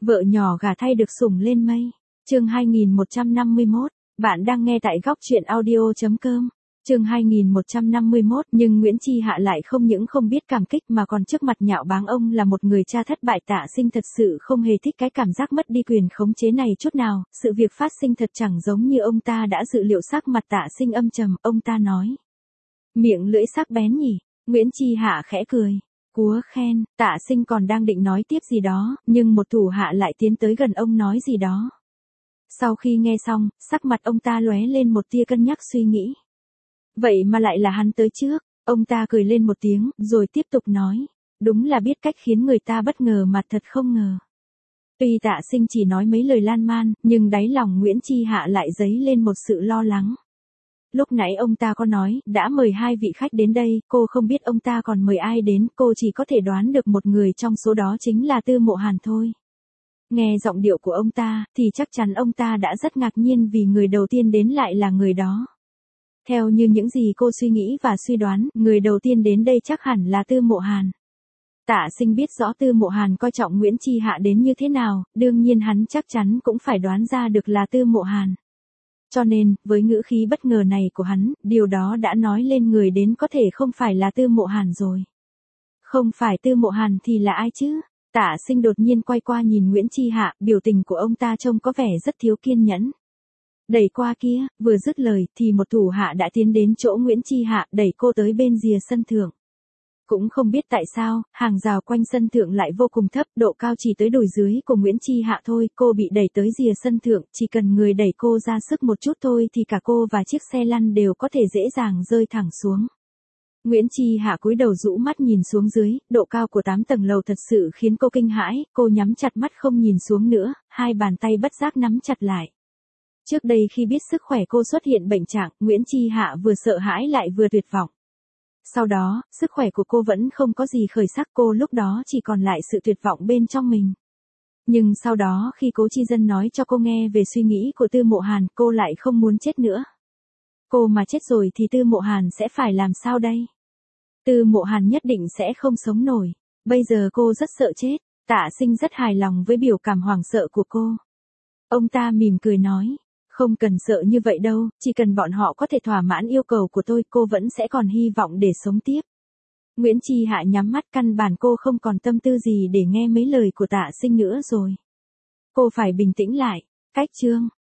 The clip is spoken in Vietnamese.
Vợ nhỏ gả thay được sủng lên mây. Chương 2151, bạn đang nghe tại góc truyện audio.com. Chương 2151, nhưng Nguyễn Chi Hạ lại không những không biết cảm kích mà còn trước mặt nhạo báng ông là một người cha thất bại. Tạ Sinh thật sự không hề thích cái cảm giác mất đi quyền khống chế này chút nào, sự việc phát sinh thật chẳng giống như ông ta đã dự liệu. Sắc mặt Tạ Sinh âm trầm, ông ta nói. Miệng lưỡi sắc bén nhỉ? Nguyễn Chi Hạ khẽ cười. Cúa khen. Tạ Sinh còn đang định nói tiếp gì đó, nhưng một thủ hạ lại tiến tới gần ông nói gì đó. Sau khi nghe xong, sắc mặt ông ta lóe lên một tia cân nhắc suy nghĩ. Vậy mà lại là hắn tới trước. Ông ta cười lên một tiếng, rồi tiếp tục nói. Đúng là biết cách khiến người ta bất ngờ mà thật không ngờ. Tuy Tạ Sinh chỉ nói mấy lời lan man, nhưng đáy lòng Nguyễn Chi Hạ lại dấy lên một sự lo lắng. Lúc nãy ông ta có nói, đã mời 2 vị khách đến đây, cô không biết ông ta còn mời ai đến, cô chỉ có thể đoán được một người trong số đó chính là Tư Mộ Hàn thôi. Nghe giọng điệu của ông ta, thì chắc chắn ông ta đã rất ngạc nhiên vì người đầu tiên đến lại là người đó. Theo như những gì cô suy nghĩ và suy đoán, người đầu tiên đến đây chắc hẳn là Tư Mộ Hàn. Tạ Sinh biết rõ Tư Mộ Hàn coi trọng Nguyễn Chi Hạ đến như thế nào, đương nhiên hắn chắc chắn cũng phải đoán ra được là Tư Mộ Hàn. Cho nên, với ngữ khí bất ngờ này của hắn, điều đó đã nói lên người đến có thể không phải là Tư Mộ Hàn rồi. Không phải Tư Mộ Hàn thì là ai chứ? Tạ Sinh đột nhiên quay qua nhìn Nguyễn Chi Hạ, biểu tình của ông ta trông có vẻ rất thiếu kiên nhẫn. Đẩy qua kia, vừa dứt lời thì một thủ hạ đã tiến đến chỗ Nguyễn Chi Hạ, đẩy cô tới bên rìa sân thượng. Cũng không biết tại sao, hàng rào quanh sân thượng lại vô cùng thấp, độ cao chỉ tới đùi dưới của Nguyễn Chi Hạ thôi, cô bị đẩy tới rìa sân thượng, chỉ cần người đẩy cô ra sức một chút thôi thì cả cô và chiếc xe lăn đều có thể dễ dàng rơi thẳng xuống. Nguyễn Chi Hạ cúi đầu rũ mắt nhìn xuống dưới, độ cao của 8 tầng lầu thật sự khiến cô kinh hãi, cô nhắm chặt mắt không nhìn xuống nữa, hai bàn tay bất giác nắm chặt lại. Trước đây khi biết sức khỏe cô xuất hiện bệnh trạng, Nguyễn Chi Hạ vừa sợ hãi lại vừa tuyệt vọng. Sau đó, sức khỏe của cô vẫn không có gì khởi sắc, cô lúc đó chỉ còn lại sự tuyệt vọng bên trong mình. Nhưng sau đó khi Cố Chi Dân nói cho cô nghe về suy nghĩ của Tư Mộ Hàn, cô lại không muốn chết nữa. Cô mà chết rồi thì Tư Mộ Hàn sẽ phải làm sao đây? Tư Mộ Hàn nhất định sẽ không sống nổi. Bây giờ cô rất sợ chết. Tạ Sinh rất hài lòng với biểu cảm hoảng sợ của cô. Ông ta mỉm cười nói. Không cần sợ như vậy đâu, chỉ cần bọn họ có thể thỏa mãn yêu cầu của tôi, cô vẫn sẽ còn hy vọng để sống tiếp. Nguyễn Chi Hạ nhắm mắt, căn bản cô không còn tâm tư gì để nghe mấy lời của Tạ Sinh nữa rồi. Cô phải bình tĩnh lại. Cách chương